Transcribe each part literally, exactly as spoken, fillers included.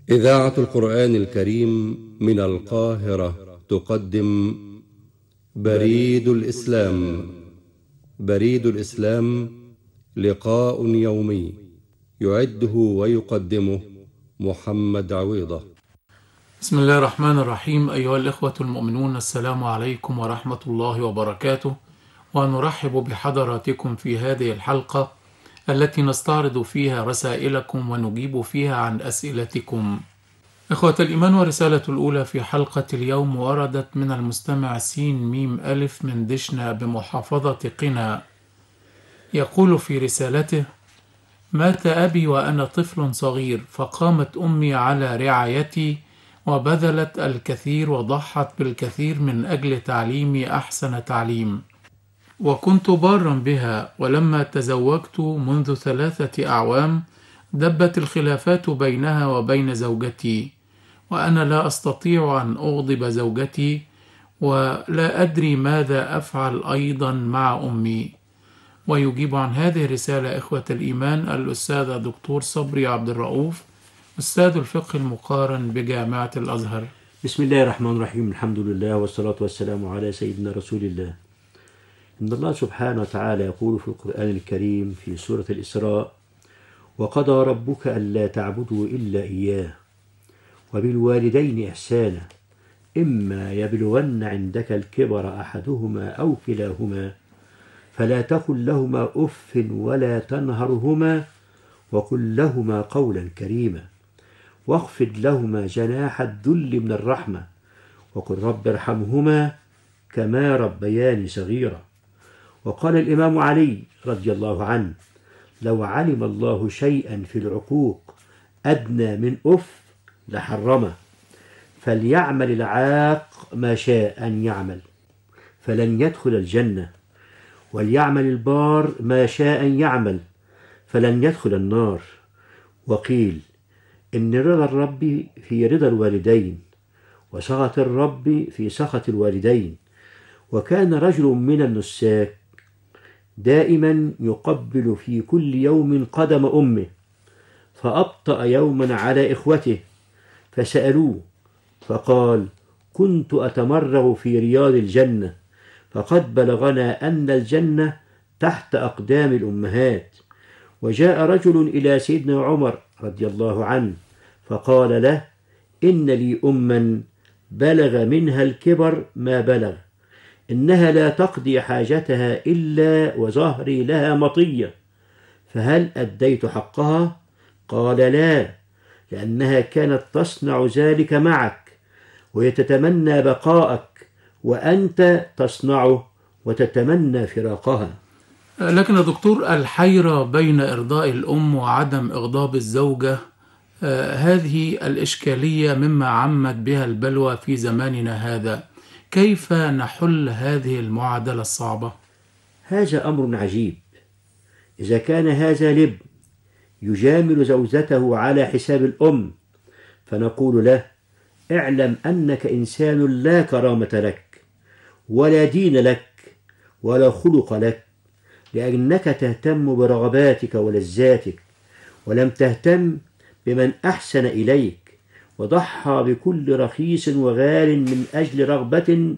إذاعة القرآن الكريم من القاهرة تقدم بريد الإسلام. بريد الإسلام لقاء يومي يعده ويقدمه محمد عويضة. بسم الله الرحمن الرحيم. أيها الإخوة المؤمنون، السلام عليكم ورحمة الله وبركاته، ونرحب بحضراتكم في هذه الحلقة التي نستعرض فيها رسائلكم ونجيب فيها عن أسئلتكم. إخوة الإيمان، ورسالة الأولى في حلقة اليوم وردت من المستمع سين ميم ألف من دشنا بمحافظة قنا. يقول في رسالته: مات أبي وأنا طفل صغير، فقامت أمي على رعايتي وبذلت الكثير وضحت بالكثير من أجل تعليمي أحسن تعليم، وكنت بارا بها. ولما تزوجت منذ ثلاثة أعوام دبت الخلافات بينها وبين زوجتي، وأنا لا أستطيع أن أغضب زوجتي، ولا أدري ماذا أفعل أيضا مع أمي. ويجيب عن هذه الرسالة إخوة الإيمان الأستاذ دكتور صبري عبد الرؤوف، أستاذ الفقه المقارن بجامعة الأزهر. بسم الله الرحمن الرحيم. الحمد لله والصلاة والسلام على سيدنا رسول الله. إن الله سبحانه وتعالى يقول في القرآن الكريم في سورة الإسراء: وقضى ربك ألا تعبدوا إلا إياه وبالوالدين إحسانا إما يبلغن عندك الكبر أحدهما أو كلاهما فلا تقل لهما أف ولا تنهرهما وقل لهما قولا كريما واخفض لهما جناح الذل من الرحمة وقل رب ارحمهما كما ربياني صغيرا. وقال الإمام علي رضي الله عنه: لو علم الله شيئا في العقوق أدنى من أف لحرمه، فليعمل العاق ما شاء أن يعمل فلن يدخل الجنة، وليعمل البار ما شاء أن يعمل فلن يدخل النار. وقيل إن رضا الرب في رضا الوالدين وسخط الرب في سخط الوالدين. وكان رجل من النساك دائما يقبل في كل يوم قدم أمه، فأبطأ يوما على إخوته فسألوه فقال: كنت أتمرغ في رياض الجنة، فقد بلغنا أن الجنة تحت أقدام الأمهات. وجاء رجل إلى سيدنا عمر رضي الله عنه فقال له: إن لي أما بلغ منها الكبر ما بلغ، إنها لا تقضي حاجتها إلا وظهري لها مطية، فهل أديت حقها؟ قال: لا، لأنها كانت تصنع ذلك معك ويتتمنى بقاءك، وأنت تصنعه وتتمنى فراقها. لكن يا دكتور، الحيرة بين إرضاء الأم وعدم إغضاب الزوجة، آه هذه الإشكالية مما عمت بها البلوى في زماننا هذا. كيف نحل هذه المعادلة الصعبة؟ هذا أمر عجيب. إذا كان هذا لب يجامل زوجته على حساب الأم، فنقول له: اعلم أنك إنسان لا كرامة لك ولا دين لك ولا خلق لك، لأنك تهتم برغباتك ولذاتك ولم تهتم بمن أحسن إليك وضحى بكل رخيص وغال من أجل رغبة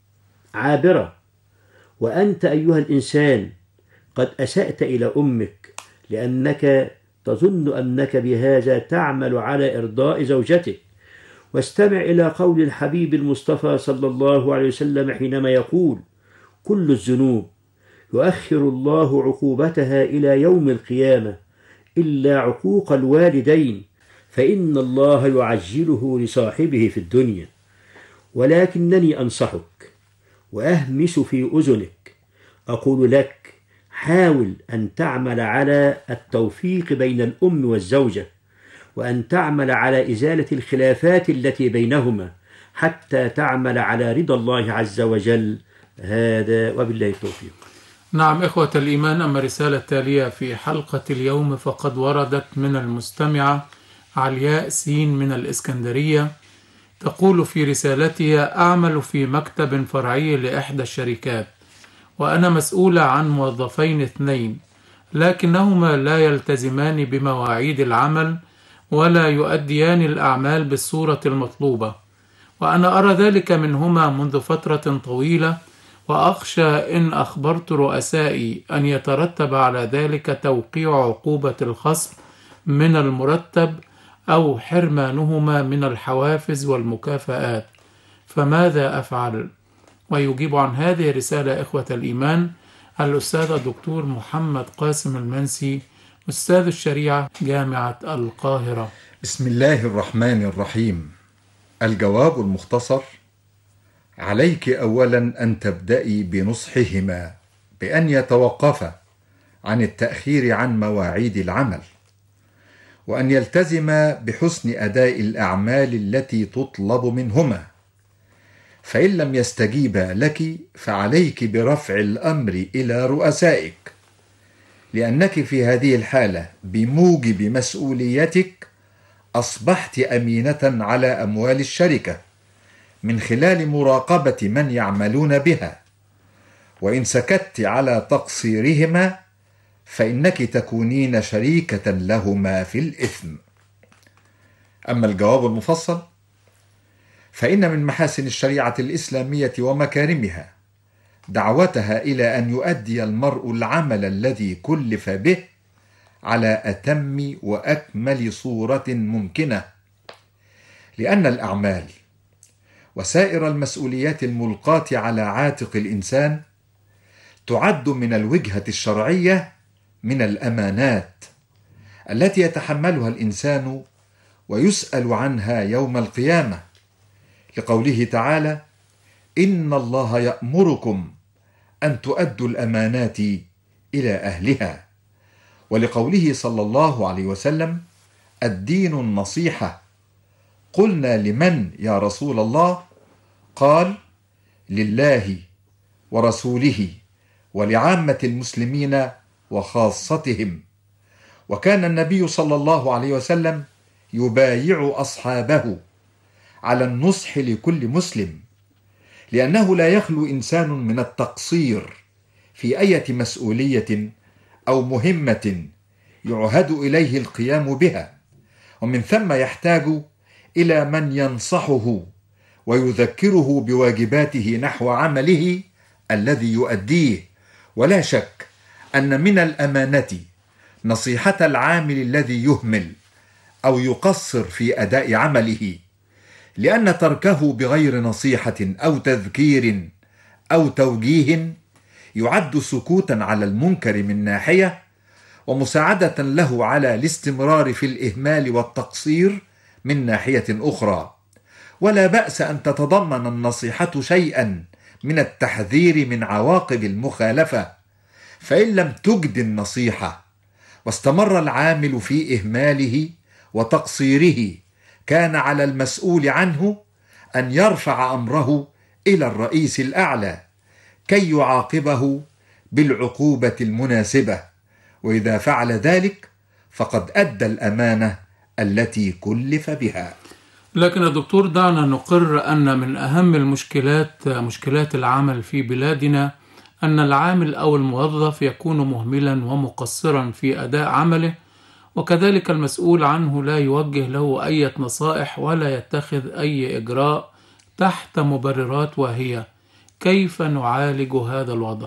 عابرة. وأنت أيها الإنسان قد أسأت إلى أمك لأنك تظن أنك بهذا تعمل على إرضاء زوجتك. واستمع إلى قول الحبيب المصطفى صلى الله عليه وسلم حينما يقول: كل الذنوب يؤخر الله عقوبتها إلى يوم القيامة إلا عقوق الوالدين، فإن الله يعجله لصاحبه في الدنيا. ولكنني أنصحك وأهمس في أذنك، أقول لك: حاول أن تعمل على التوفيق بين الأم والزوجة، وأن تعمل على إزالة الخلافات التي بينهما حتى تعمل على رضا الله عز وجل. هذا وبالله التوفيق. نعم إخوة الإيمان، أما الرسالة التالية في حلقة اليوم فقد وردت من المستمعة علياء سين من الإسكندرية. تقول في رسالتها: أعمل في مكتب فرعي لإحدى الشركات، وأنا مسؤولة عن موظفين اثنين، لكنهما لا يلتزمان بمواعيد العمل ولا يؤديان الأعمال بالصورة المطلوبة، وأنا أرى ذلك منهما منذ فترة طويلة، وأخشى إن أخبرت رؤسائي أن يترتب على ذلك توقيع عقوبة الخصم من المرتب أو حرمانهما من الحوافز والمكافآت، فماذا أفعل؟ ويجيب عن هذه الرسالة إخوة الإيمان الأستاذ الدكتور محمد قاسم المنسي، أستاذ الشريعة جامعة القاهرة. بسم الله الرحمن الرحيم. الجواب المختصر: عليك أولا أن تبدأي بنصحهما بأن يتوقفا عن التأخير عن مواعيد العمل، وأن يلتزما بحسن أداء الأعمال التي تطلب منهما، فإن لم يستجيبا لك فعليك برفع الأمر إلى رؤسائك، لأنك في هذه الحالة بموجب مسؤوليتك أصبحت أمينة على أموال الشركة من خلال مراقبة من يعملون بها، وإن سكت على تقصيرهما فإنك تكونين شريكة لهما في الإثم. أما الجواب المفصل فإن من محاسن الشريعة الإسلامية ومكارمها دعوتها إلى أن يؤدي المرء العمل الذي كلف به على أتم وأكمل صورة ممكنة، لأن الأعمال وسائر المسؤوليات الملقاة على عاتق الإنسان تعد من الوجهة الشرعية من الأمانات التي يتحملها الإنسان ويسأل عنها يوم القيامة، لقوله تعالى: إن الله يأمركم أن تؤدوا الأمانات إلى أهلها، ولقوله صلى الله عليه وسلم: الدين النصيحة. قلنا: لمن يا رسول الله؟ قال: لله ورسوله ولعامة المسلمين وخاصتهم. وكان النبي صلى الله عليه وسلم يبايع أصحابه على النصح لكل مسلم، لأنه لا يخلو إنسان من التقصير في أي مسؤولية أو مهمة يعهد إليه القيام بها، ومن ثم يحتاج إلى من ينصحه ويذكره بواجباته نحو عمله الذي يؤديه. ولا شك أن من الأمانة نصيحة العامل الذي يهمل أو يقصر في أداء عمله، لأن تركه بغير نصيحة أو تذكير أو توجيه يعد سكوتا على المنكر من ناحية، ومساعدة له على الاستمرار في الإهمال والتقصير من ناحية أخرى. ولا بأس أن تتضمن النصيحة شيئا من التحذير من عواقب المخالفة، فإن لم تجد النصيحة واستمر العامل في إهماله وتقصيره كان على المسؤول عنه أن يرفع أمره إلى الرئيس الأعلى كي يعاقبه بالعقوبة المناسبة، وإذا فعل ذلك فقد أدى الأمانة التي كلف بها. لكن الدكتور دعنا نقر أن من أهم المشكلات مشكلات العمل في بلادنا أن العامل أو الموظف يكون مهملا ومقصرا في أداء عمله، وكذلك المسؤول عنه لا يوجه له أي نصائح ولا يتخذ أي إجراء تحت مبررات واهية. كيف نعالج هذا الوضع؟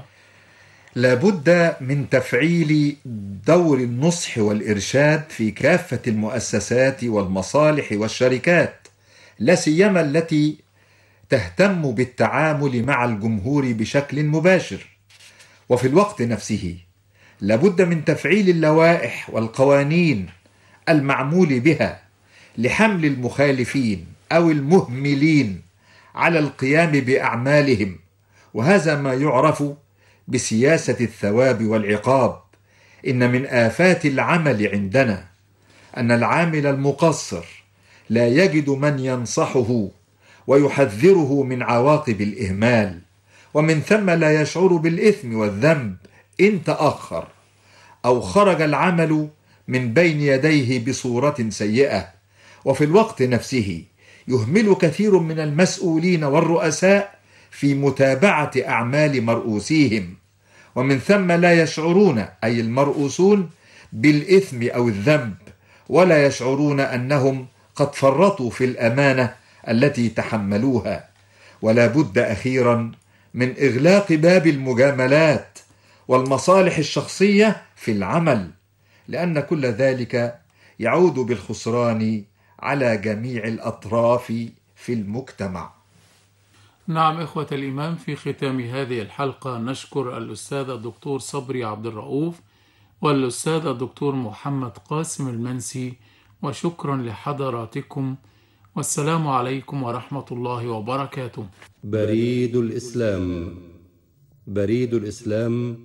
لابد من تفعيل دور النصح والإرشاد في كافة المؤسسات والمصالح والشركات، لا سيما التي تهتم بالتعامل مع الجمهور بشكل مباشر. وفي الوقت نفسه لابد من تفعيل اللوائح والقوانين المعمول بها لحمل المخالفين أو المهملين على القيام بأعمالهم، وهذا ما يعرف بسياسة الثواب والعقاب. إن من آفات العمل عندنا أن العامل المقصر لا يجد من ينصحه ويحذره من عواقب الإهمال، ومن ثم لا يشعر بالإثم والذنب إن تأخر أو خرج العمل من بين يديه بصورة سيئة. وفي الوقت نفسه يهمل كثير من المسؤولين والرؤساء في متابعة أعمال مرؤوسيهم، ومن ثم لا يشعرون أي المرؤوسون بالإثم أو الذنب، ولا يشعرون أنهم قد فرطوا في الأمانة التي تحملوها. ولا بد أخيرا من إغلاق باب المجاملات والمصالح الشخصية في العمل، لأن كل ذلك يعود بالخسران على جميع الأطراف في المجتمع. نعم إخوة الإيمان، في ختام هذه الحلقة نشكر الأستاذ الدكتور صبري عبد الرؤوف والأستاذ الدكتور محمد قاسم المنسي، وشكرا لحضراتكم، والسلام عليكم ورحمة الله وبركاته. بريد الإسلام. بريد الإسلام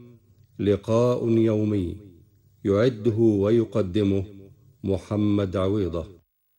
لقاء يومي يعده ويقدمه محمد عويضة.